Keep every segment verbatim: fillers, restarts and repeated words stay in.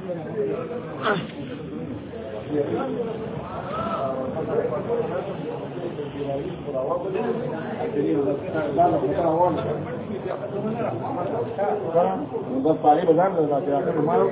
बस पानी बाजार में जाते हैं हमारा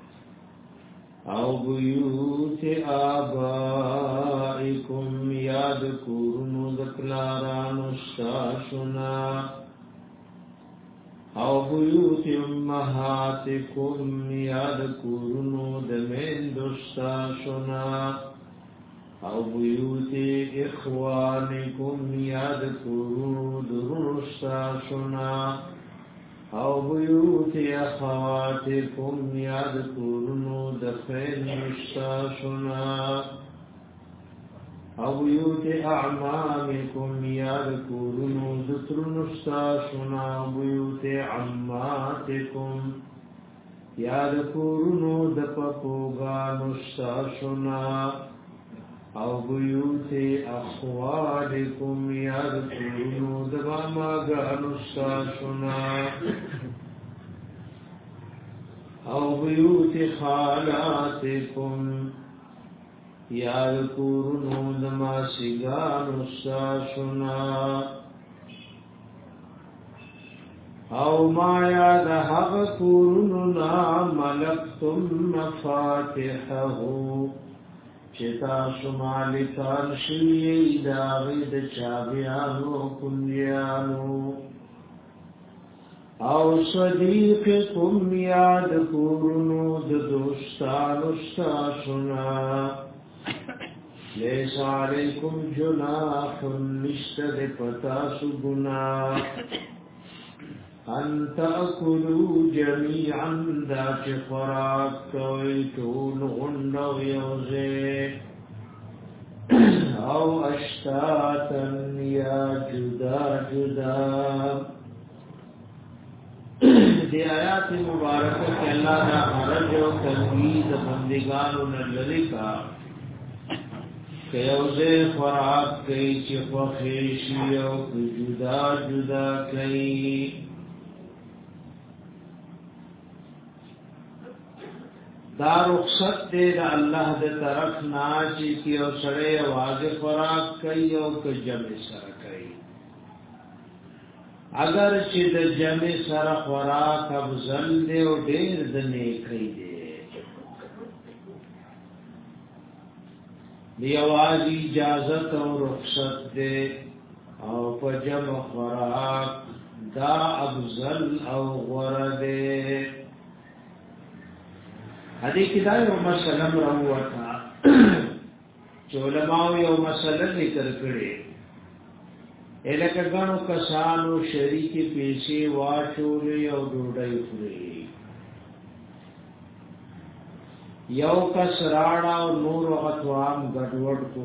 او بیوت آبائکم یا یاد کورنو دپلارانو ستاسونا او بیوت امهاتکم یاد کورنو دمیندو ستاسونا او بیوت اخوانکم یاد کورنو درنو ستاسونا او بیوت اخواتکم یاد کورنو دفین ستاسونا او بیوت اعمامکم یاد کورنو دترنو ستاسونا او بیوت عماتکم یاد کورنو دپپوگانو ستاسونا او بیوت اخوالکم یاد کورنو دباماگانو ستاسونا او بیوت خالاتکم یاد کورنو دماسیگانو ستاسونا او ما یاد حق کورنو نا ملکتم مفاتحہو چتا شمالکان شوی داغید چابیانو کنیانو او صدیقکم یاد کورنو دوستانو ستاسونا لیس علیکم جناح نشتد پتاسو گناح ان تأکلوا جمیعا دا چه خوراک کوئی تون غنو یوزے او اشتاتا یا جدا جدا دی آیات مبارکہ کہ اللہ دا حرج و تنوید بندگانو نلری کا کہ یوزے خوراک کئی چه خوخیشی او جدا جدا کئی دا رخصت دے دا اللہ دے طرف ناچی کی او سڑے واضح خوراک کئی او که جمع سر کئی اگر چی دا جمع سر خوراک افضل دے او دیر دنے کئی دے دی آوازی اجازت او رخصت دے او پا جمع خوراک دا افضل او غردے حدیث کی دا یو مسئلہ مروتا چو علماء یو مسئلہ ذکر کرے ایلکہ گنو کسانو شریکی پیسی واشولی او ڈوڑای خوری یو کس راڑا و نور و اتوام گڑوڑ کو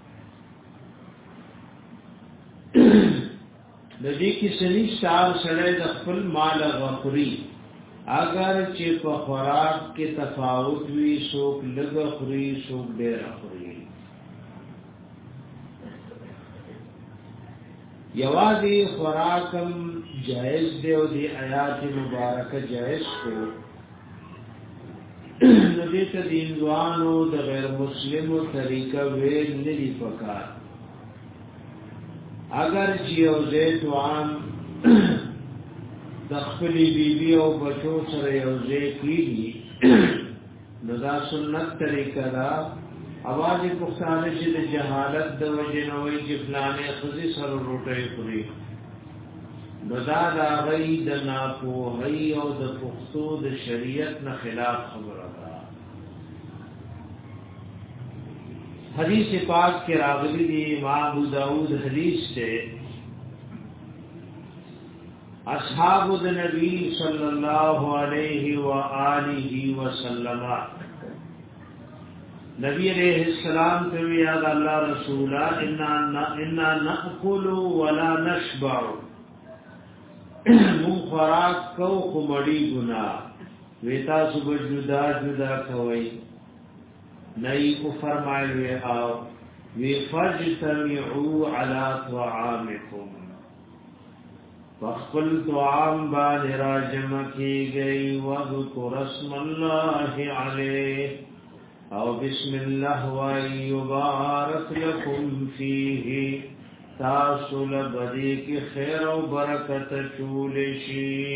ندی کی سنی سال سڑے دخل مال غفری اگر چې په خوراک کې تفاوت وي څوک لږ خوري څوک ډېر خوري یوازې خوراکم جائز دی او دی آیات مبارکه جائز کو نو دې ته دین ځوانو د غیر مسلمو طریقه ویل نه دی پکار اگر چې یو زیت وان د خپلې بیبي او بچو سره یو ځای کېږي نو دا سنت طریقه ده اواز پښتانه چې د جهالت د وجې نه وایي چې فلانې ښځې سره روټۍ خوري نو دا د هغوی د ناپوهۍ او د پښتو د شریعت نه خلاف خبره ده حدیث پاک کې راغلی دی امام ابو داود حدیث سے اصحاب النبی صلی اللہ علیہ وآلہ وسلم نبی علیہ السلام تو یاد اللہ رسولا انا نأکل ولا نشبع من خوراک کو خمڑی گنا ویتا صبح جدا جدا کوئی نئی کو فرمائے وی آو وی فجتمعوا علی طعامکم فخل طعام بان راجم کی گئی وذکر اسم اللہ علیہ او بسم اللہ وی یبارک لکم فیہ تاسل بدی کی خیر و برکت چولشی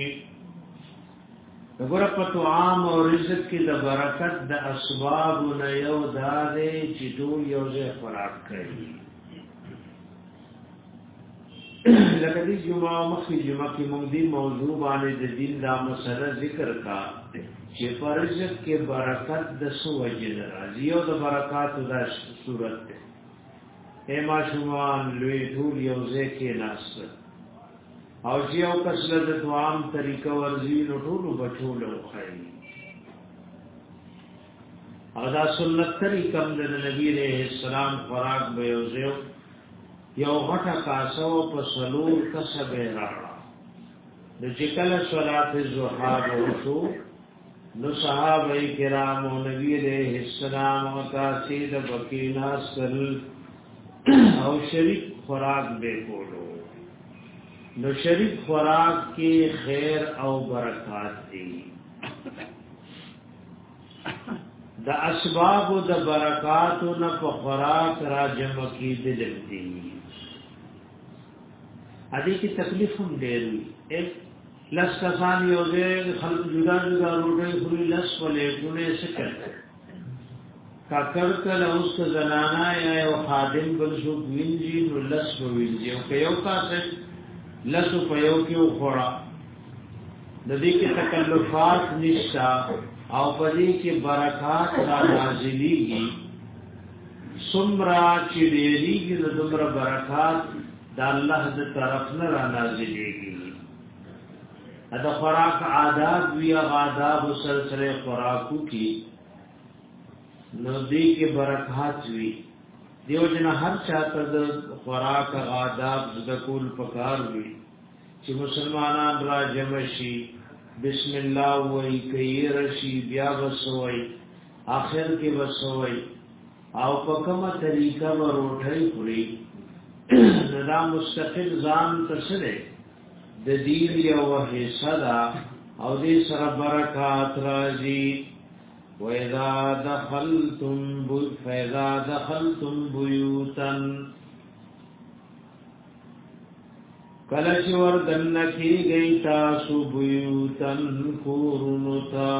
نگورا پا طعام و رزق کی دا برکت دا اسباب نیو دادے چی دو یوزے خوراک کری لکه دې جمعه مخکې جمعه کې موږ دې موضوع باندې د دین دا مسله ذکر کا چې فرض کې برکت د سو وجه راځي او د برکات د صورت ده اے ماشومان لوی ټول یو ځکه ناس او چې یو کسل د دوام طریقه ورزي نو ټول بچو له خیر او دا سنت طریقه د نبی عليه السلام خوراک به یو ځو یو غټه کاسو په سلور کسب راړه د چې کله صلات الضحى وشو نو صحابه کرام او نبی عليه السلام او تاسید بکینا سل او شریک خوراک به کولو نو شریک خوراک کې خیر او برکات دي د اسباب د برکات نه په خوراک را جمع کیدل دي ادي کی تکلیف هم ډېر وي لس کسان یو ځای خلک جدا جدا روټي خوري لس ولې ګونه سکل کاکر کله اوس زنانا یا یو خادم بل شو وینځي نو لس وینځي او یو کاسه لس په یو کې وخورا د دې کې تکلفات نشتا او په دې کې برکات را نازلېږي سمرا چې دېږي د دومره برکات د الله د طرف نه را نازلېږي دا خوراک آداب وی آداب سلسله خوراکو کی نو دې کې برکات وی دیو جن هر چاته د خوراک آداب د کول پکار وی چې مسلمانان را جمع شي بسم الله وای کوي رشي بیا وسوي اخر کې وسوي او په کومه طریقه وروټي خوري نظام مستقل ځان تسره د دین یو حصہ او دې سره برکات راځي وَإِذَا دَخَلْتُمْ فَإِذَا دَخَلْتُمْ بُيُوتًا کله چې وردن کېږئ تاسو بُيُوتًا کورونو ته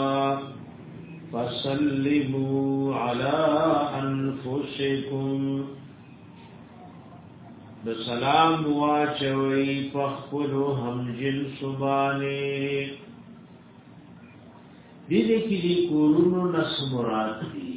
فَسَلِّمُوا عَلَىٰ أَنفُسِكُمْ د سلام واچوي پخپلو هم جنس باندې دې دې کې دې کورونو نس مراد دي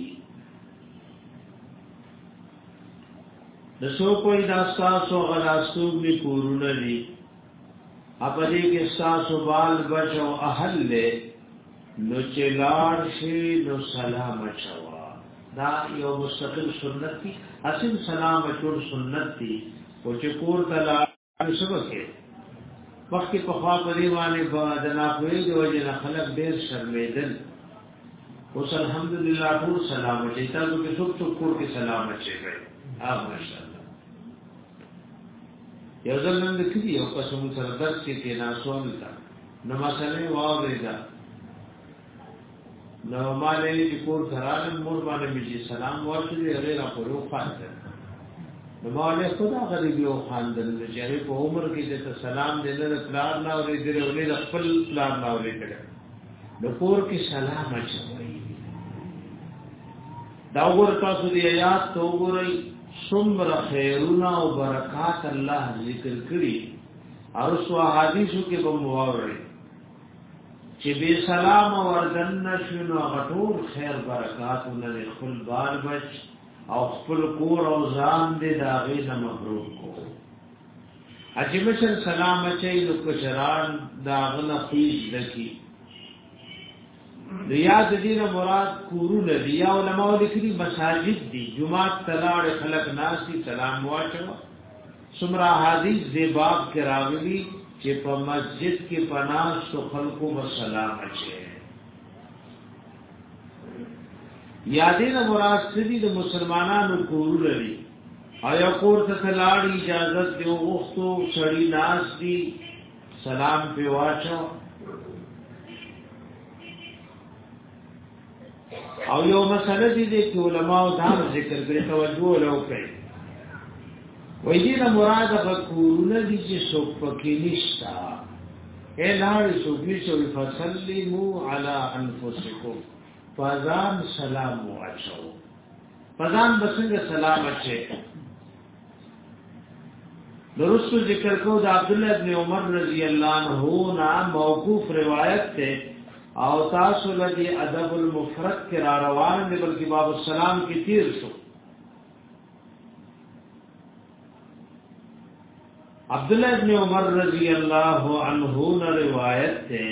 د سو کوئی داستاسو غلاستو می کورونه دي اپا دې کې تاسو بال بچو اهل له نو چلار شي نو سلام اچوا دا یو مستقل سنت دي اصل سلام اچول سنت دي او چې کور تلا سبکه وخت په خوا په دیوانه په دنا کوي د وجه نه خلق ډیر شرمېدل اوس الحمدلله ټول سلام چې تاسو کې څوک څوک کور کې سلام اچي وي ها ماشاءالله یو ځل نن د کلی یو قسم سره درس کې ناسوم تا نو مسله واورېدا نو مالې چې کور درانه مور باندې مې سلام ورکړي هغه را پرو فاته نو مالې خدا غریب یو خاندل چې په عمر کې د سلام دې له پلان نه اورې دې ولې د خپل پلان نه اورې کړه نو کور کې سلام اچوي دا ور تاسو دې آیات تو ګورئ څومره خیرونه او برکات الله ذکر کړی او سو حدیثو کې به مواوري چې به سلام وردن نشو غټور خیر برکات ولې خپل بار بچ او خپل کور او ځان دې داغه نه مبروک کو اجمشن سلام اچي نو کشران داغه نه خیز دکی ریاض دین مراد کورونه دی یا علماء لیکلي مساجد دي جمعات تلاړ خلق ناس دي سلام واچو سمرا حدیث دې باب کې راغلي چې په مسجد کې پناه سو خلقو والسلام اچي یادین مراد سدی د مسلمانانو کورونه دي آیا کور ته تلاړ اجازه دی وختو سړی ناس دي سلام په واچو او یو مسله دي چې علماء دا ذکر کړي توجه ولو کوي وای دې نه مراد غکورونه دي چې څوک پکې نشتا اعلان سوفي شو فصلیمو علی انفسکم فزان سلام واچو فزان بسنګ سلام اچي درست ذکر کو دا عبداللہ ابن عمر رضی اللہ عنہ نا موقوف روایت تے او تاسو لدی ادب المفرد کے را روان دے بلکہ باب السلام کی تیر شو. عبداللہ ابن عمر رضی اللہ عنہ نا روایت تے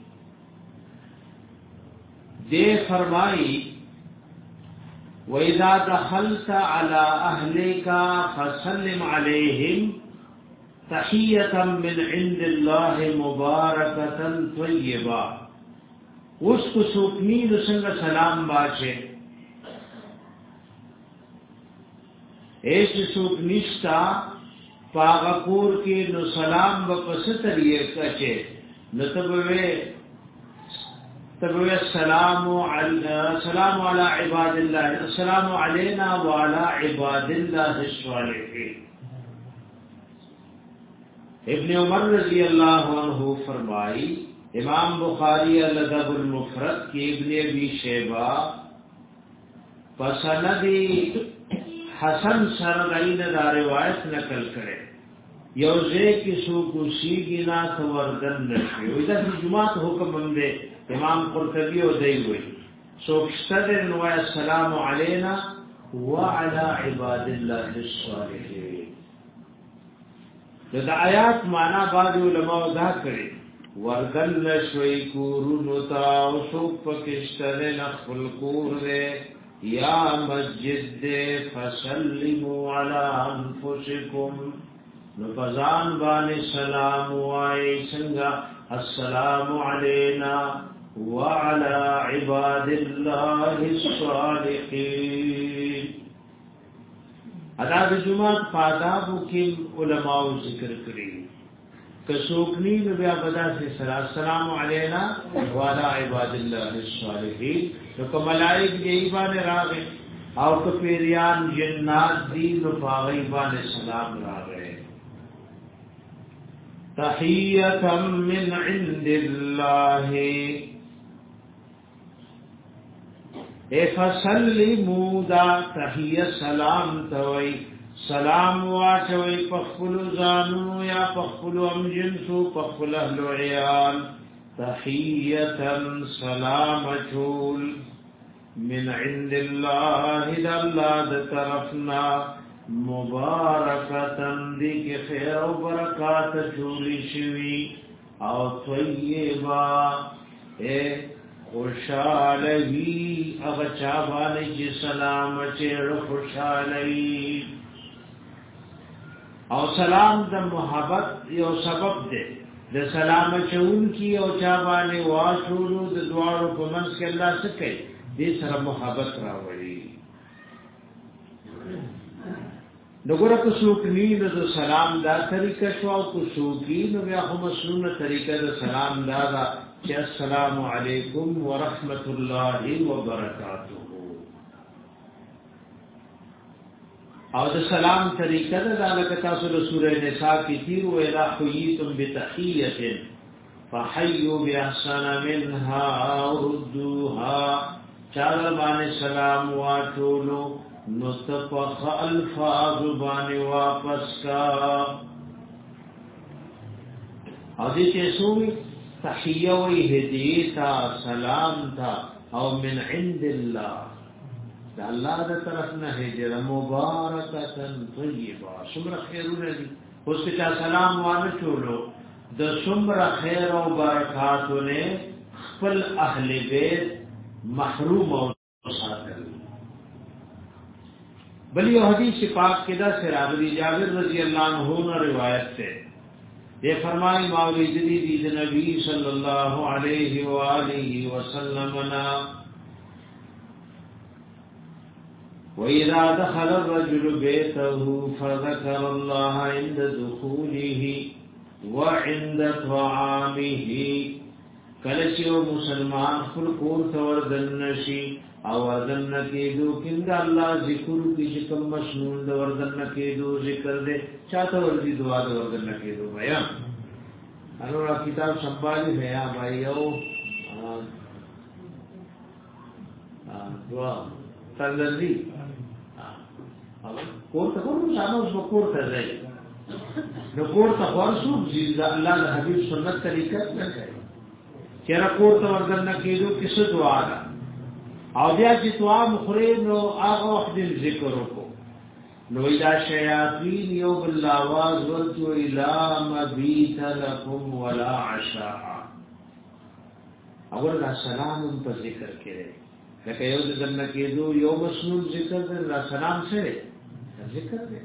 دے فرمائی وَإِذَا دَخَلْتَ عَلَى أَهْلِكَ فَسَلِّمْ عَلَيْهِمْ تَحِيَّةً مِّنْ عِنْدِ اللَّهِ مُبَارَكَةً طَيِّبَةً. اس کو سوکنی نسنگ سلام باچے ایسی سوکنیشتا پاغپور کی نو سلام بپستر یہ کچے نتبوے تبوی السلام السلام علی عباد اللہ السلام علینا وعلی عباد اللہ الصالحین. ابن عمر رضی اللہ عنہ فرمائی امام بخاری الادب المفرد کی ابن ابی شیبہ پسندی حسن سرغین دا روایت نقل کرے یوزے کسو کسی گنا توردن نشوی ویدہ کی جماعت حکم مندے امام قرطبی و دی ہوئی سوکستدر نوائے السلام علینا وعلا عباد اللہ الصالحین. دا آیات مانا بعض علماء دا کرے وردن نشوی کورونتا و سوک پکستدر نخفل کور دے یا مسجد دے فسلموا علی انفسکم نفذان بانی سلام وائی سنگا السلام علینا وعلى عباد الله الصالحين. اداب جمعات پادابو کم علماء ذکر کری کسوکنی نبیا بدا سے السلام علینا وعلى عباد الله الصالحين. تو ملائک جیبان راغے او کپیریان جنات دین و پاغیبان سلام راغے. تحیتا من عند اللہ اے فسلمو دا تحیہ سلام توئی سلام واچوئی پخفلو زانو یا پخفلو امجنسو پخفل اہل عیال تحیتا سلام چول من عند اللہ دا اللہ دا طرفنا مبارکتن دی کے خیر و برکات چولی شوی او طیبا اے خوشالوی اغچا بالی جی سلام چیر خوشالوی او سلام دا محبت یو سبب دے دا سلام چون کی او چابالی واشولو دا دوارو پمنس کے اللہ سکے دی سر محبت راوڑی. نگورا کسوکنی دا سلام دا طریقہ شوا کسوکی نو بیا خو مسنون طریقہ دا سلام دا دا چی السلام علیکم ورحمت اللہ وبرکاتہ. او دا سلام طریقہ دا دا لکتا سل سورہ نساء کی تیر وَإِذَا حُيِّيتُمْ بِتَحِيَّةٍ فَحَيُّوا بِأَحْسَنَ مِنْهَا وَرُدُّوهَا. چادر بانے سلام واچولو نستفخ الفاظ بانی واپس کا حدیث سوئی تحیہ وی ہدیتا سلام تھا او من عند اللہ دا اللہ دا طرفنا حجر مبارکتا طیبا سمر خیرون دی اس کے چاہ سلام وانا چولو دا سمر خیر و برکاتو نے خپل اہل بیت محروم و ساتر. بل یہ حدیث پاک کدا سے راوی جابر رضی اللہ عنہ روایت سے یہ فرمائی مولوی جدید نبی صلی اللہ علیہ وآلہ وسلم نا وَإِذَا دَخَلَ الرَّجُلُ بَيْتَهُ فَذَكَرَ اللَّهَ عِنْدَ دُخُولِهِ وَعِنْدَ طَعَامِهِ. کلچی و مسلمان خل کور توردن نشی او وردن نکیدو کند اللہ ذکر کی شکم مسنون دو وردن نکیدو ذکر دے چاہتا وردی دعا دو وردن نکیدو بھایا انہوں نے کتاب سنبھالی بھایا بھائی او دعا تردردی کور تکور سانا اس کو کور تر رہی نو کور ته ورسو چې الله د حبيب سنت طریقه نه کوي چیرې کور ته ورګن نه کېدو کیسه دعا ده او بیا چې دعا مخري نو هغه وخت ذکر وکړو نو اذا شیاطین یو بالآواز ورتو الى مبیت لكم ولا عشاء اول دا سلام په ذکر کړي لکه یو د جنت کېدو یو مسنون ذکر دا سلام سره ذکر دی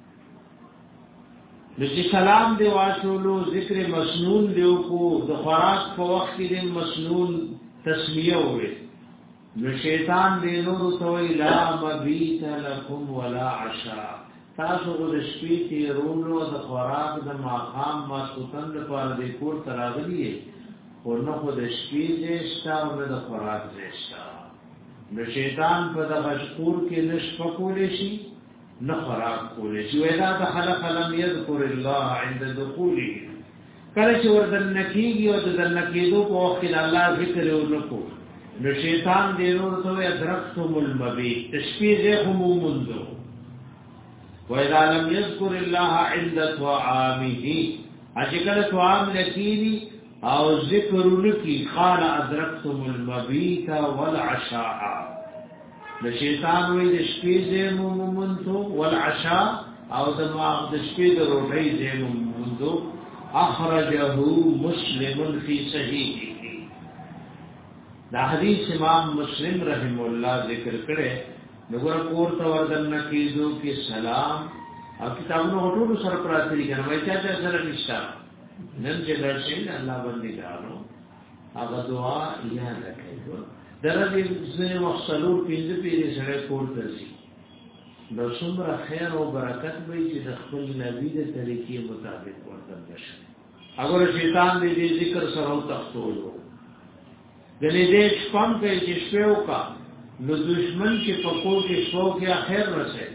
نو سلام دی واشولو ذکر مسنون دیو کو د خوراک په وخت کې مسنون تسمیه وي نو شیطان دی نور توي لا مبیت لكم ولا عشاء تاسو د شپې ته رونو د خوراک د ماقام ما سوتن په دې کور تراغلی او نو د شپې دې شتا او د خوراک دې شتا نو شیطان په د مشکور کې نشفقول شي نه خوراک کول شي ودا د خلق لم يذكر الله عند دخوله کله چې وردن نکیږي او د نکیدو په وخت کې الله ذکر ونکو نو شیطان دې نور ته ادرکتم المبيت تشفیع هم منذ وإذا لم يذكر الله عند طعامه اجل طعام لکینی او ذکر لکی قال ادرکتم المبيت والعشاء د شیطان وی د شپې زمو مومنتو والعشاء او د ماغ د شپې د روټۍ زمو مومنتو اخرجه مسلم فی صحیحه دا حدیث امام مسلم رحم الله ذکر کړي نګور کور ته وردن کیدو کې سلام او کتابونو ټول سره پراتی کنه وای چې سره نشتا نن چې درشي الله باندې غاړو هغه دعا یاد کړئ درته زنه مخصلور پینځه پیری سره کول ترسي نو څومره خیر او برکت وي چې د خپل نبی د طریقې مطابق ورته نشي اگر شیطان دې ذکر سره تختولو دلې دې شپم کې چې شپو کا نو دشمن چې پکور کې شپو کې اخر رسي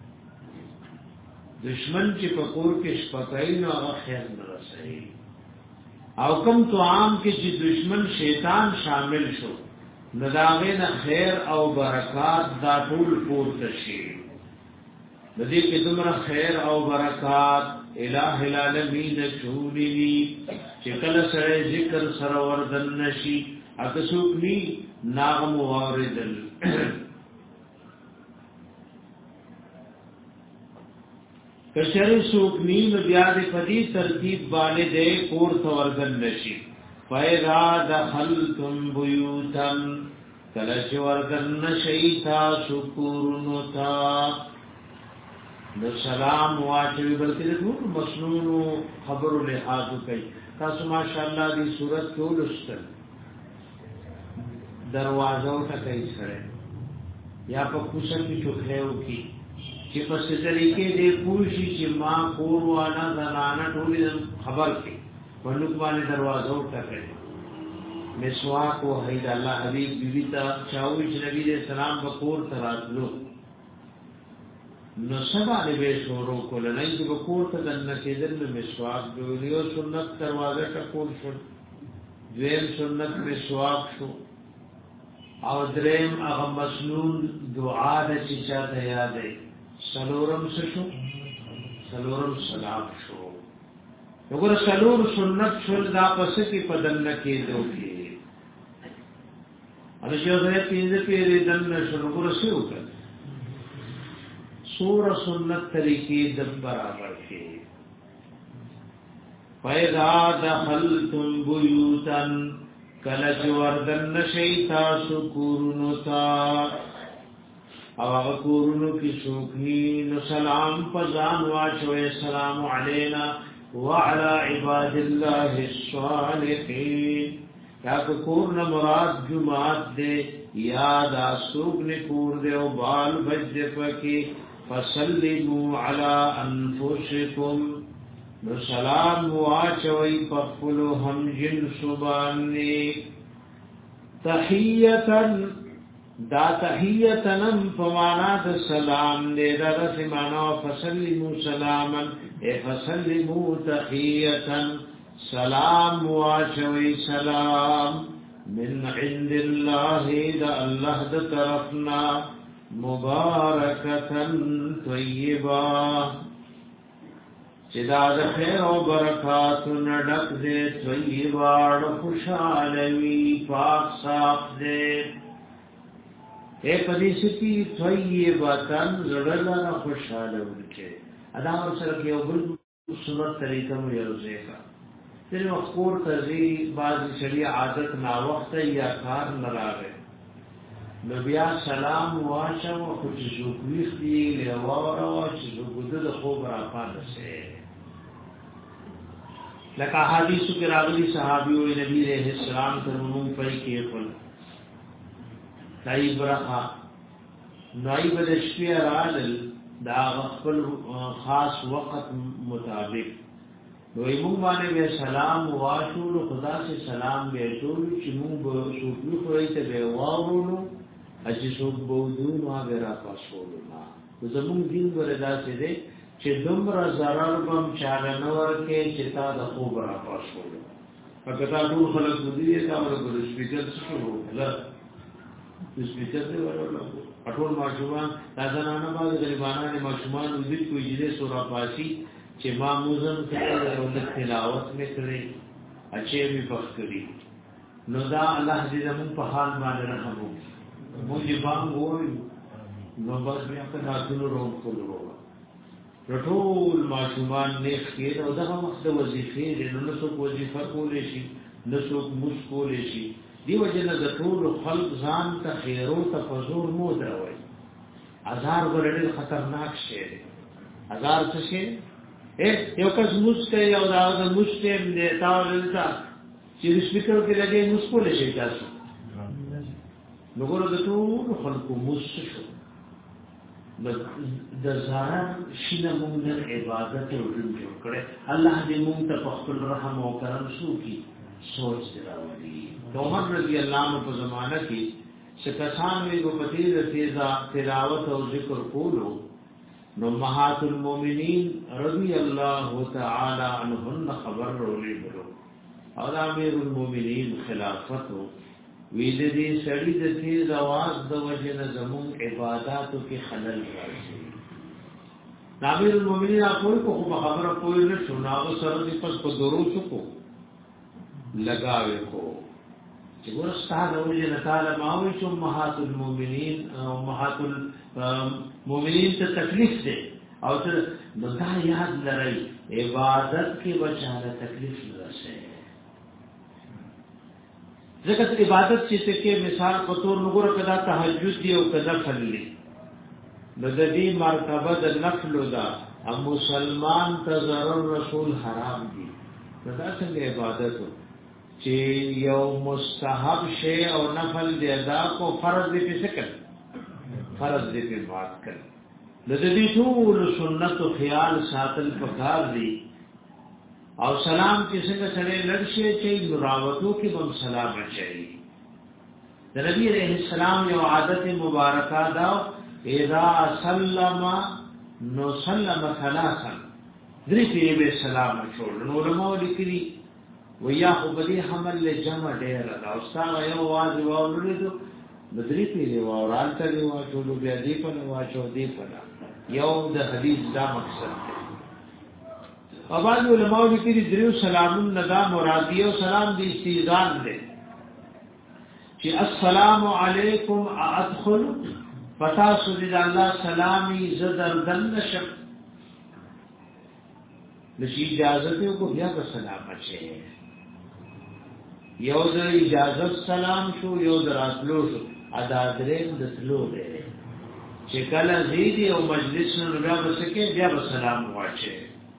دشمن چې پکور کې شپکای نو هغه خیر نه رسي او کوم تو عام کې چې دشمن شیطان شامل شو نداغین خیر او برکات دا ټول پورته شي د دې کې دومره خیر او برکات الٰه العالمین چولې چې کله سره ذکر سره وردن نشي اکسوک نی ناغم واردل کشری سوک نی بیا دې پدی ترتیب باندې دې کور وردن نشي فَإِذَا دَخَلْتُمْ بُيُوتًا کلچ وردن شیطا شکورنتا نو سلام واچوی بلکہ دور مسنون خبر و لحاظو کئی تاسو ماشاءاللہ دی صورت کیو لستل دروازو تا کئی سرے یا پا کسا کی چکھلیو کی چی پس طریقے دے پوشی چی ماں کوروانا زنانا ٹولی خبر کی ونکبانی دروازو تکڑی مسواک و حید اللہ حبیب بیوی تا چاوی چی نبی علیہ السلام بکور تراتلو نو سبا نبی شورو کل نئی چی بکور تا دنکی دن مسواک بیولیو سنت دروازه تکور شد دویم سنت مسواک شو او دریم اغا مسنون دعا دا چی چاہتا یادے سلورم سشو سلورم سلام شو وګوره سلور سنت شول دا پس کې پدن کې دوی ان چې زه پینځه پیری دن شول وګوره څه وکړ سور سنت طریقې د برابر کې فَإِذَا دَخَلْتُمْ بُيُوتًا کلچ وردن شیطا سکورنتا او هغه کورونو کې شوکي نو سلام پزان واچوي السلام علینا وعلى عباد الله الصالحين یا کور نہ مراد جمعات دے یاد اسوق نے کور دے او بال بج پکی فسلموا على انفسكم سلام واچوي پخلو هم جن سبحانه تحیتا دا تحیتنم فمانا دا سلام دے دا دا سمانا فسلموا سلاما اے فسلموا تحیتا سلام واچوی سلام من عند اللہ دا اللہ دا طرفنا مبارکتا طیبا چې دا د خیر او برکات نډک دې طیبار خوشالوي پاک صاف دې اے پدې سکی طیباتن زړه خوشاله ورکه ادا ور سره یو بل سنت طریقه مې یوځه کا تیرې مخکور تزي بعض شریع عادت نا وخت یا کار نراغه نو بیا سلام واچو خو چې زوګويخ دی له واره چې زوګد د خوب را پاده سه لکه حدیث کې راغلي صحابي او نبی عليه السلام تر موږ پي کې خپل دای برخه نایب د شپې راځل دا خپل خاص وخت مطابق نو موږ باندې سلام واچو خدا سے سلام به ټول چې موږ سوچو کوي ته به واورو اجي څوک بودو نو هغه را پاسولو نا زموږ دین وردا څه دي چې دومره zarar بم چاله نور کې چې تا د خوب را پاسولو پکې تا ټول خلک دې تا ورته سپیکر شروع لا سپیکر دې ورته اټول ماشومان تاسو نه نه باندې غریبانه ماشومان دې کوی دې سورا پاسي چې ما موزن کړه او د تلاوت مې کړې اچې می پخ کړې نو دا الله دې زمون په حال باندې رحم وکړي مونږ باندې وایو نو بس بیا په تاسو روم کولو رټول ماشومان نه خیر او دغه مخته وظیفې دې نو څو وظیفه کولې شي نو څو مش کولې شي دی وجنه د ټول خلق ځان ته خیرو ته فزور مو دروي هزار ورډل خطرناک شی هزار څه شي اے یو کس مسته یو دا د مسته دې تاول تا چې سپیکر کې لګي مسکول شي تاسو نګورو د ټول خلقو مسشو د زارا شینه مونږ عبادت او جوړ کړي الله دې مونږ ته په خپل رحم او کرم شو کی سوچ دراوړي عمر رضی الله عنه په زمانہ کې شکسان وی په پتیر تیزا تلاوت او ذکر کولو نو مهات المؤمنین رضی الله تعالی عنهن خبر ورولې برو او امیر المؤمنین خلافتو وی دې سړی د تیز आवाज د وجه نه زمون عبادتو کې خلل راځي امیر المؤمنین اپور کو خبره کوئی نه شناغه سره دې پس په دروس کو لگاوي کو چې ورسته د وجه نه تعالی ماوي چې مهات المؤمنین او مهات المؤمنین ته تکلیف ده او ته دا یاد لري عبادت کې بچاله تکلیف نه رسي ځکه عبادت چې څه مثال په تور نګور کدا تهجد دی او کدا فلی د دې مرتبه د نفل دا ام مسلمان ته ضرر رسول حرام دي دا څنګه عبادت چې یو مستحب شی او نفل دی ادا کو فرض دې په څه فرض دې په بات کړ د دې ټول سنت او خیال ساتل پکار دي او سلام چې څنګه سره لړشي چې مراوتو کې بم سلام اچي د نبی عليه السلام یو عادت مبارکه دا اذا سلم نو سلم ثلاثا درې په به سلام اچول نو علماء لیکلي ویا خو بدی حمل له جمع ډیر دا او ستاسو یو واځ وورلې دو بدري په دی وورال ته دی واچول بیا دی په واچو دی په یو د حدیث دا مقصد اواز علماء لیکلي دریو سلامون ندا مرادیه او سلام دی استیزان دی چې السلام علیکم ادخل پتا سوجي الله سلامي زدر دن شک نشي اجازه ته کو بیا د سلام اچي یو د اجازه سلام شو یو د راتلو شو ادا درې د تلو دی چې کله زیدي او مجلس نو بیا وسکه بیا سلام واچي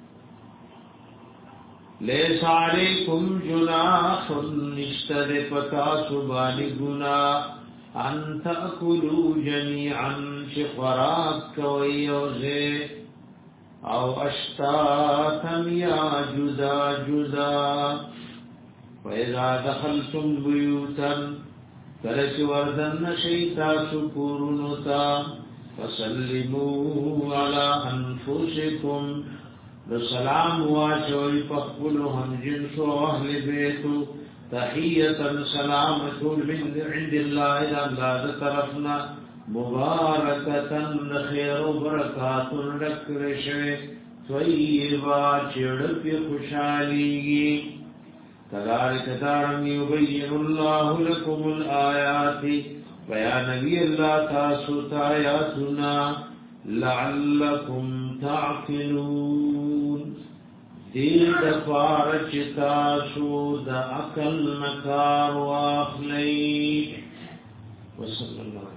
لیس علیکم جناح نشتر پتا سبانی گناہ ان تأکلو جمیعا چی خوراک کوئی اوزے او اشتاتم یا جدا جدا وَإِذَا دَخَلْتُمْ بُيُوتًا کلچ وردن شیطا سکورنتا فَسَلِّمُوا عَلَىٰ أَنفُسِكُمْ السلام واچوی پخبلو هم جنسو اہل بیتو تحییتا سلامتو من عند اللہ الى اللہ دا طرفنا مبارکتا خیر و برکات رکر شوی طیبا چڑپ خوشحالیگی کذالک دارنگ یبین اللہ لکم الآیات بیانوی اللہ تاسو تایاتنا لعلکم تعقلون دیر دفار چتاسو دا اکل نکار واخلی وصل اللہ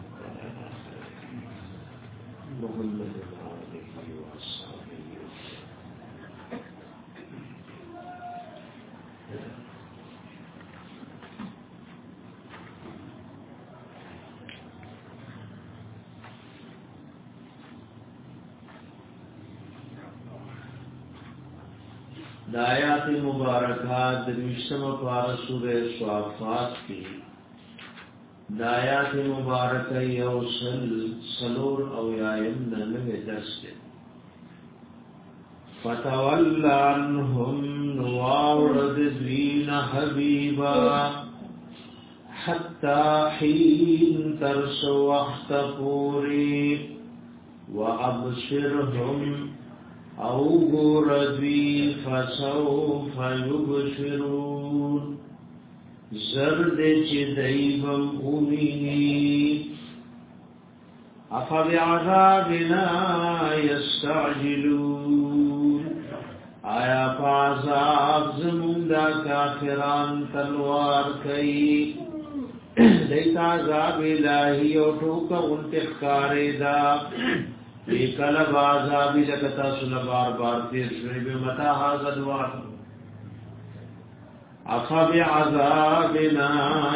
محمد دایات مبارکات درویشتم پار سورہ صافات کی دایات مبارک یوصل سلور او یایم ننوے درس دے فتول عنہم نوارد دوین حبیبا حتی حین ترس وقت پوری وابصرهم او گوردوی فسوف یبصرون زرد چی دیبم امینی افا بعذابنا یستعجلون آیا فعذاب زموندا کافران تلوار کئی دیتا عذاب الہی او ٹوکا انتخکاری دا بیکل بازابی لکتا سن بار بار تیر شوی بمتا حاضر وار افا بعذابنا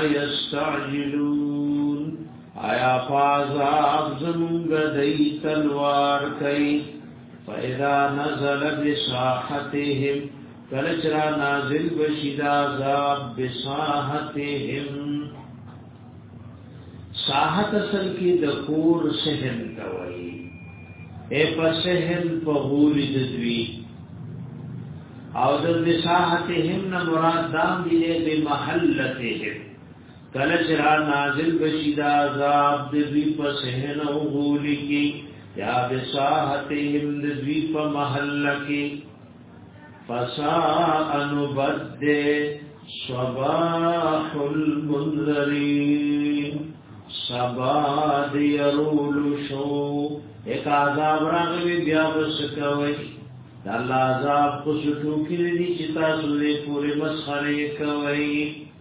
یستعجلون آیا فعذاب زمونگ دی تلوار کئی فَإِذَا نَزَلَ بِسَاحَتِهِمْ کلچرا نازل بشید عذاب بساحتهم ساحت اصل کی دکور سہن کوئی اے پسہن پغولی ددوی او در بساحتهم نمراد دام دیلے بمحلتهم کلچرا نازل بشید عذاب ددوی پسہن او غولی کی یا بساحتهم ددوی پمحل کی فساء نبدے صباح المنذرین سبا دیرول شو ایک عذاب راغوی بیا بسکوی دا اللہ عذاب قسطو کلی چتا سوری پوری مسخری کوی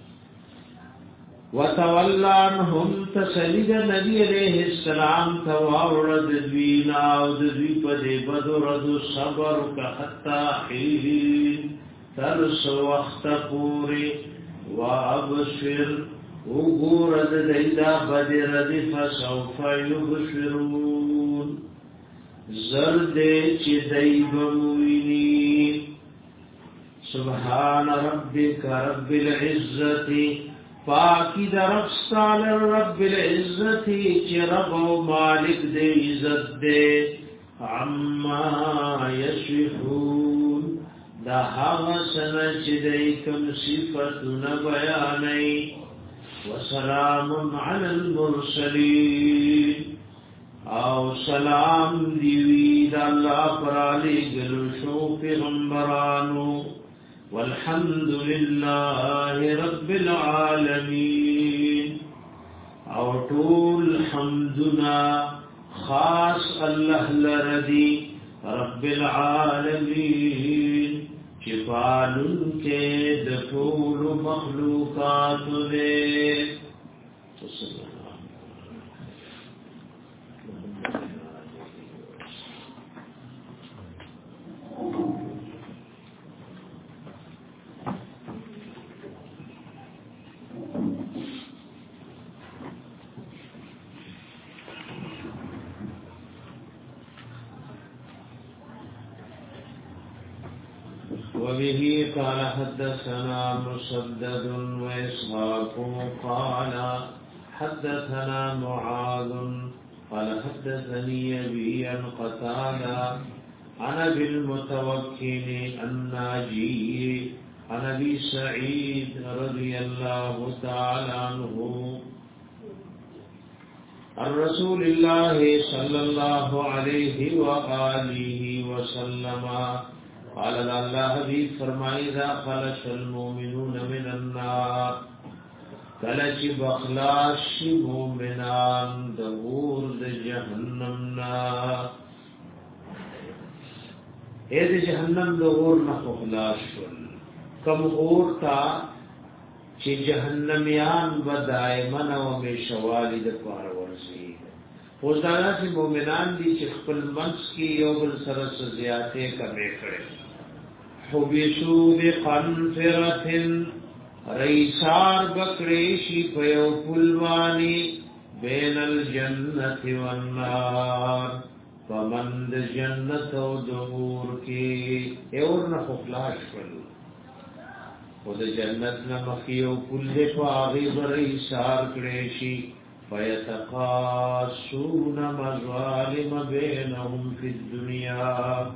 وَتَوَلَّانْهُمْ تَسَلِدَ نبی علیہ السلام تواورد دوینا و دوی پدے بدرد صبر کا حتی حیلین ترس وقت پوری وَأَبْصِرْ وَغُورد دیدا بدرد فَسَوْفَ يُبْصِرُونَ زرد چی دیب موینی سبحان ربک رب العزتی پاکی در افستال رب العزتی چی رب و مالک دے عزت دے عما یشفون دا حغسن چی دے کم صفتن بیانی وسلام علی المرسلین او سلام دیوی دا اللہ پرالی گلشو پیغمبرانو والحمد لله رب العالمين او طول حمدنا خاص الله لردي رب العالمين چپالن کے دطول مخلوقات دے وبه قال حدثنا مسدد وإسحاق قال حدثنا معاذ قال حدثني أبي عن قتادة عن أبي المتوكل الناجي عن أبي سعيد رضي الله تعالى عنه عن رسول الله صلى الله عليه وآله وسلم قال الله حبیب فرمائی ذا خلص المؤمنون من النار کلچ بخلاش مومنان دور د جهنم نا اے د جهنم دور نه خلاص شول کم اور تا چې جهنميان و دائما او بشوالی د پاره ورسي وزدارا چې مؤمنان دي چې خپل منځ کې یو بل سره زیاتې کمې کړي حبسو بقنفرتن ریسار بکریشی پیو پلوانی بین الجنت والنار فمند جنت و دور کی ایور نخفلاش پلو خود جنت نمخیو پل پاغی بریسار کریشی فیتقاسون مظالم بینهم فی الدنیا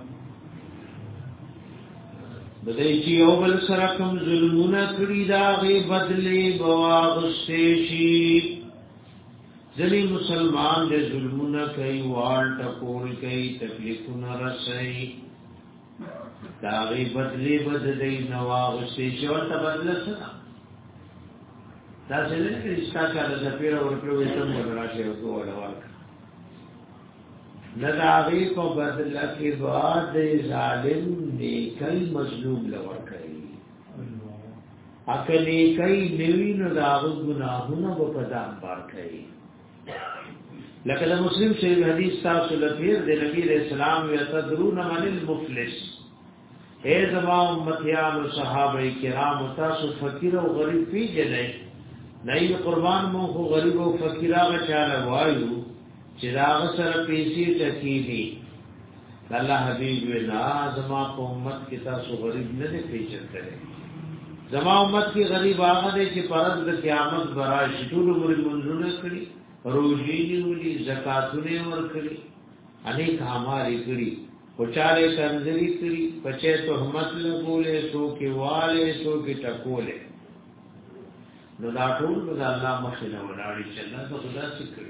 بدای چې یو بل سره کوم ظلمونه کړی دا غي بدلی بواغستې شي ځلې مسلمان دې ظلمونه کوي وال ټکول کوي تکلیفونه رسي دا غي بدلی بدلی نواغستې شي ورته بدل سره دا څنګه چې ستاسو د پیره ورکړو تم راشه او ولور نداغی کو بدل کی بعد ظالم نیکی مظلوم لور کئی اکا نیکی نوی نداغ گناہونا بپدام بار کئی لکہ دا مسلم شریف حدیث تاسو لپیر دے نبی علیہ السلام ویتدرون من المفلس اے زمان امتیان و صحابہ کرام تاسو فقیر و غریب پی جنے نئی قربان مونخو غریب و فقیرہ بچانا وائیو چې دا سره پیسې ټکی دي الله حبيب وینا زما په امت کې تاسو غریب نه دي پیچل کړي زما امت کې غریب هغه دی چې پرد د قیامت برای شټول مری منځونه کړی روزي نیولي زکاتونه ورکړي انیک اعمال کړي پچاله کنځري کړي پچې تهمت لګولې سو کې والے سو کې ټکولې نو دا ټول د الله مخې نه ولاړی چې الله خدا سکړي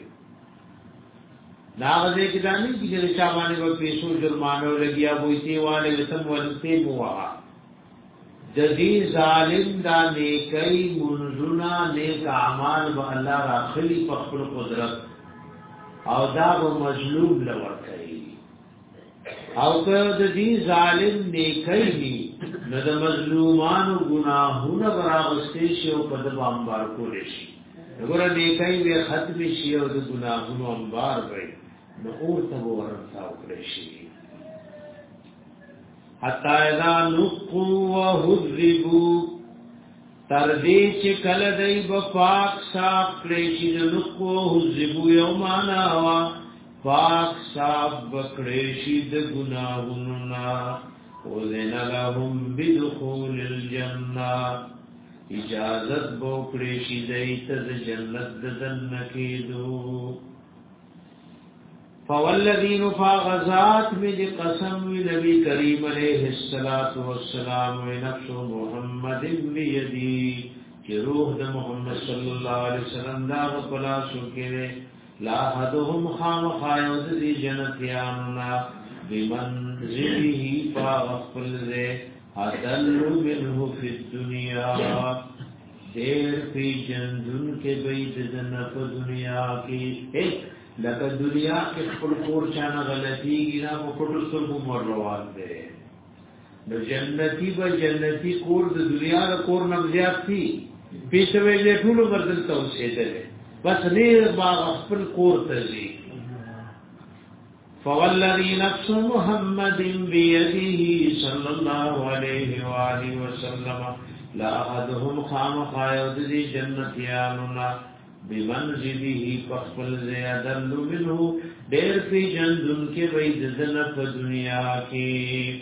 ناغذے کی دانی کی جلے چاوانے و پیسو جرمانو لگیا بویتی والے وطن ولتے مواہا جدی ظالم دا نیکی منزونا نیک اعمال با اللہ راخلی پخبر قدرت او دا با مظلوم لور کئی او که جدی ظالم نیکی نی ند مظلومانو گناہونا براغستیشی و پدب انبار کولیشی نگورا نیکی وی ختم شی او دا گناہونو انبار بئی نور تبو ورمتا اکرشی حتی اذا نقو و حذبو تردی چکل دی بپاک صاف کرشی نقو و حذبو یومانا و پاک صاف بکرشی د گناہننا وذن لهم بدخول الجنہ اجازت بکرشی دیت د جنت دن کیدو فوالذین فاغذات میں قسم نبی کریم علیہ الصلوۃ والسلام نفس محمد بیدی کہ روح د محمد صلی اللہ علیہ وسلم دا پلا سوکے لا حدهم خام خایود دی جنتیاننا بمنزله فاغفل ذی عدل منه فی الدنیا دیر فی جندن کے بیت جنت دنیا کی ایک لکه دنیا کې خپل کور چانه غلطي ګنا په پټو سترګو مور روان دي نو جنتی به جنتی کور د دنیا د کور نه زیات دي پیښوي له ټول بدل توسیدل بس نه باغ خپل کور ته دي فوالذي نفس محمد بيده صلى الله عليه واله وسلم لا احدهم خام خايد دي جنتياننا بمنزله فخبل زیادن منه دیر فی جندن کے بید زنف دنیا کی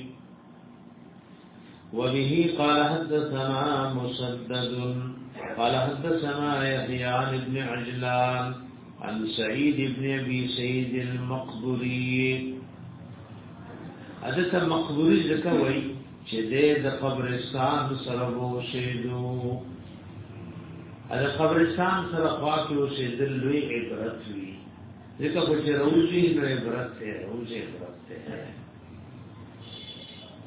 وبه قال حدثنا مسدد قال حدثنا يحيى بن عجلان عن سعيد بن ابي سعيد المقبري حدث مقبري ذکوي چې د قبرستان سره وو شیدو اگر قبرستان سره خواکې اوسېدل لوی عبرت وي ځکه چې روزي نو عبرت دی روزي عبرت دی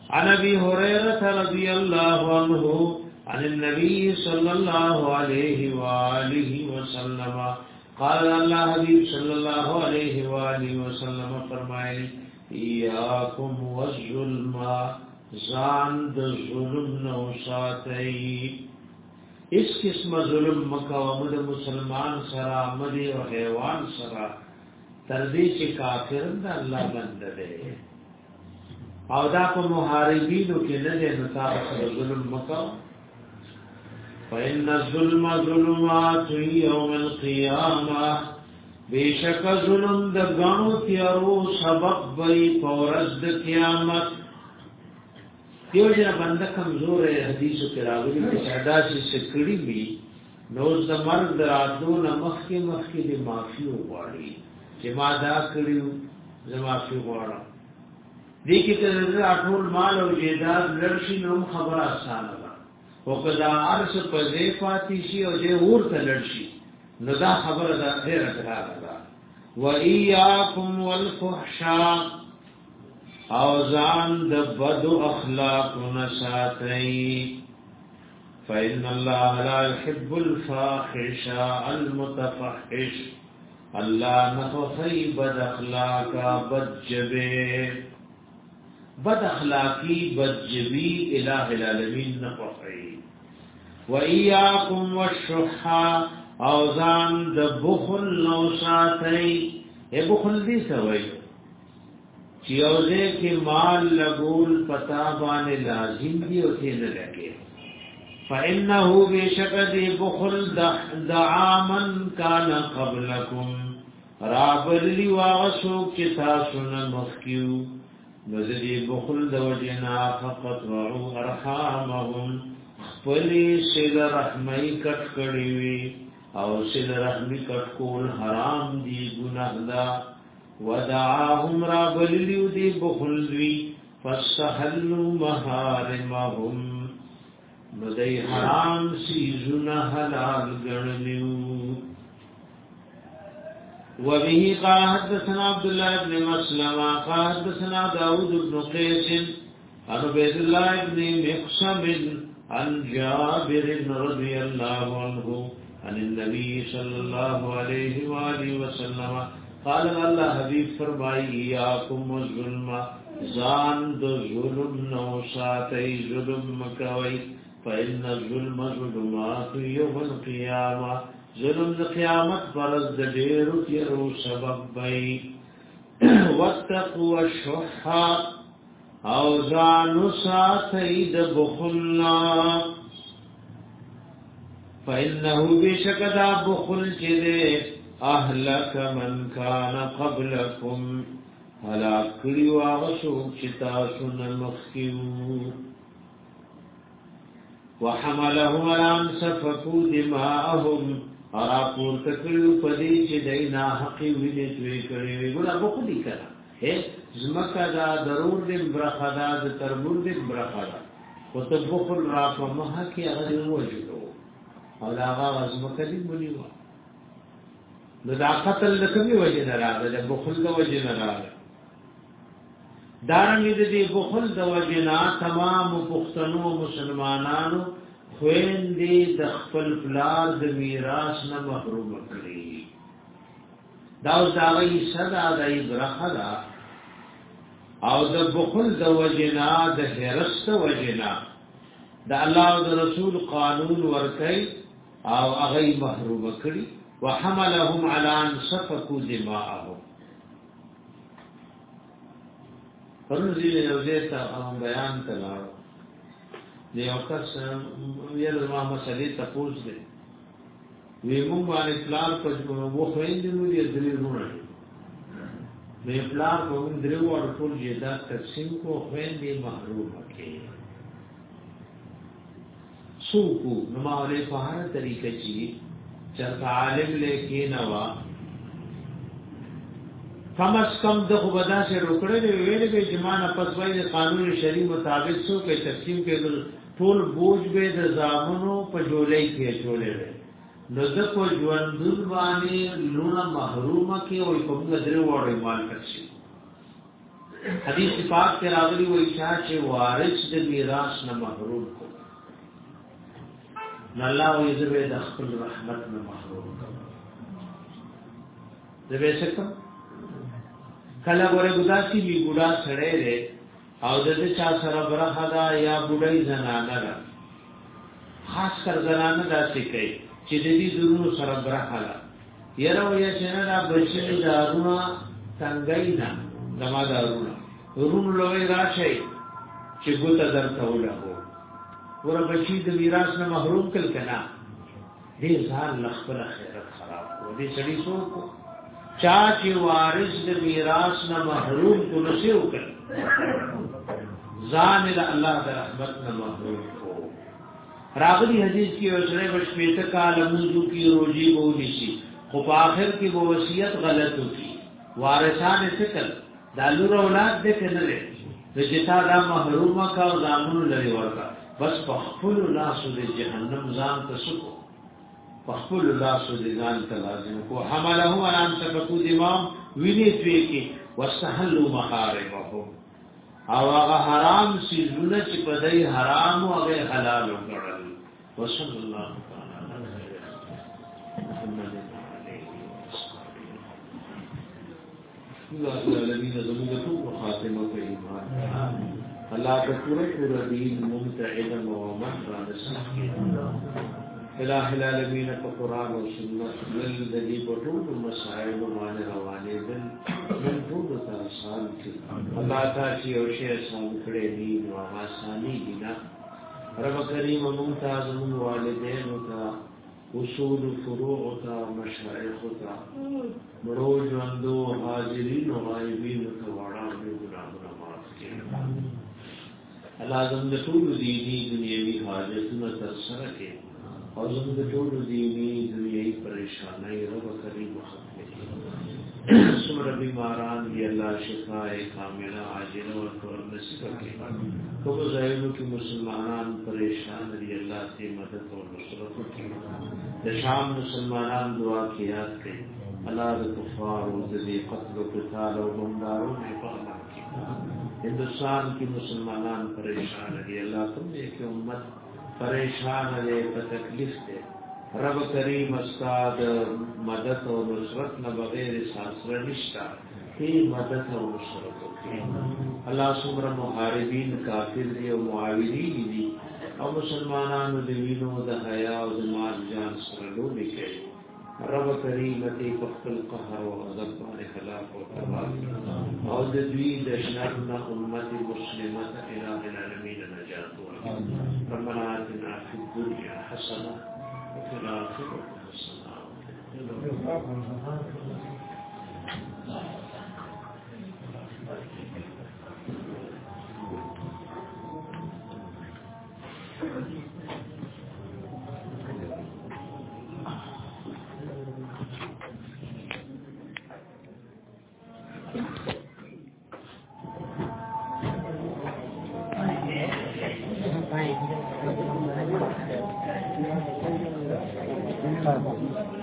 عن ابي هريره رضي الله عنه عن النبي صلى الله عليه واله وسلم قال الله حبيب صلی الله علیہ والہ وسلم فرمائے ایاکم والظلم زان د ظلم نو ساتئی اس قسم ظلم مکا ومد مسلمان سرا مدی و حیوان سرا تردی چی کافرن دا اللہ بند دے او دا پا محاربینو کی ندے نتاق ظلم مکا فإن الظلم ظلمات يوم القيامة بیشک ظلم د غنو تیارو سبب وی پورز د قیامت دیو جنا بند کمزور ہے حدیث کے راوی کی شہدا سے سکڑی بھی نوز د مرد راتو نمخ کی مخ کی دی معافی وغواړي چې ما دا کړیو زما معافی وغواړم دې کې ته اټول مال او جیداد لړشي نو خبره آسان ده وکدا ارس په ځای پاتې شي او دې ورته لړشي نو دا خبره ده ډیره ګرانه ده و ایاکم والفحشاء او ځان د بد اخلاق نساتئ فإن الله لا يحب الفاحش المتفحش الله نخفي بد اخلاقا بد جبه بد اخلاقی بد جبی الہ العالمین نخفي وَإِيَّاكُمْ وَالشُّحَّ اوزان د بخل نو ساتي اے بخل دی سوئی چې اوزه کې مال لګول پتا باندې لازم دی او څه نه لګي فإنه بشکد بخل دعامن کان قبلکم رابلی واغسو چې تاسو نه مخکیو نذری بخل د وجنا فقط وعو ارحامهم خپلی سید رحمی کټ کړی وی او سید رحمی کټ کول حرام دی ګناه دا ودعاهم رابلیو دی بخل وی فاستحلوا محارمهم ندی حرام سیزونه حلال ګڼلیو وبه قال حدثنا عبد الله بن مسلمة قال حدثنا داود بن قيس عن عبد الله بن مقسم عن جابر رضي الله عنه عن النبي صلى الله عليه وآله وسلم قال الله حبيب فرمائے ایاکم الظلم زان دو ظلم نو ساتي ظلم مکوي فإن الظلم ظلمات يوم القيامة ظلم د قیامت فرض د ډیرو تیرو سبب وي واتقوا الشح او ځانو ساتي د بخلنا فإنه بشکدا بخل چې ده اهلك من كان قبلكم هلاك کړي واغ شو چې تاسو نه مخکیو وحملهم الان سفكوا دماءهم ارا پور تکلو پدی چې دینا حقی ویلې دوی کړي وی ګل ابو خدي کړه هه زمکا دا ضرور دې برخدا د تربور دې برخدا او ته بخل را په مها کې هغه وجلو او دا هغه زمکا دې مونیو نو دا قتل د کومي وجه نه راغله د بخل د وجه نه راغله دارنګ دې بخل د وجه نه تمام پښتنو مسلمانانو خويندې د خپل پلار د میراث نه محروم کړي دا اوس دا وی صدا د برخدا او د بخل د وجنا د هرست وجنا د الله او د رسول قانون ورکي او هغه محروم کړي وحملهم على ان سفكوا دماءهم فرضی له وزیتا بیان کړه دی او کس یل ما مسلې تاسو دې وی مونږ باندې پلان په وو خويندې نو دې درې رونه وی پلان په موږ درو او ټول جیدا تقسیم کو خويندې محروم کړي سوکو نو ما له په هر طریقې چې چرته عالم لیکي نوا کمس کم د خبدا سے روکړې ویلې به جمانه پسوي د قانون شری مطابق سو کې تقسیم کې ټول بوج به د زامنو په جولې کې چولې نو د کو ژوند باندې لونه محرومه کې او کوم درې وړي مال کړي حدیث پاک کے راغلی و چاچے وارث د میراث نہ محروم کو اللہ و یذب دخل رحمت نہ محروم کو دبے سکتا کله ګوره ګداسي وی ګډا سړې ده او د دې چا سره برخه دا یا ګډای زنانه ده خاص کر زنانه داسې کوي چې د دې درونو سره برخه ده یره وې چې نه دا بچی دارونه څنګه نه دما دارونه ورونو لوي راشي چې ګوت درته ولغو ور بچی د میراث نه محروم کړ کنا دې ځان لخر خیرت خراب و دې سړي سو چا چې وارث د میراث نه محروم کو نشو کړ ځان د الله د رحمت نه محروم کو راغلی حدیث کې اوسره بشمیته کال موضوع کی روزي وو نشي خو په اخر کې وو وصیت غلط وکي وارثان فکر دالو اولاد دې کنه د جتا دا محرومه کا او زامن لري ورکا بس په خپل لاس د جهنم ځان تسکو خپل لاس د ځان ته لازم کو حمله ان تفقو امام ویني توی کې واستحلوا محارمهم او هغه حرام سيزونه چې په دای حرام او هغه حلال وګڼل وصلی الله تعالی علیه محمد علیه وسلم الذين ظلموا خاتمه ایمان الله تکره پورا دین ممتعدا و مهرا نسخه الہ العالمین په قران او سنت ولذي بطول مسائل باندې روانه دي من ټول تاسو کې الله تعالی او شی سم کړي دي نو آسانی دي نه رب کریم ممتاز من والدین او اصول فروع او مشایخ او مروج اندو حاضرین او غایبین او وړاندې ګناهونه معاف کړي الله زموږ ټول دینی دنیوي حاجتونه تر سره کړي او زموږ ټول دینی دنیوي پریشانای رب کریم ختم کړي سمره بیماران دی الله شفاء کامله عاجله او ټول نصیب کړي کوم ځایونو کې مسلمانان پریشان دي الله دې مدد او نصرت وکړي د شام مسلمانان دعا کې یاد کړي الله د کفار او د قتل او قتال او بمبارو حفاظت کړي ہندوستان کی مسلمانان پریشان دي الله تم دې کې امت پریشان دے تکلیف دے رب کریم استاد مدد و نصرت نہ بغیر ساسر نشتا ہی مدد و نصرت کی اللہ سمر محاربین کافر دی و معاونین دی او مسلمانان دوینو د حیا او د مال جان سره لوبي کوي رب کریم ته خپل قهر او غضب باندې خلاف او تباہ او د دوی د شر نه امت مسلمه الہ العالمین نجات ربنا آتنا في الدنيا حسنة وفي الآخرة حسنة Thank you.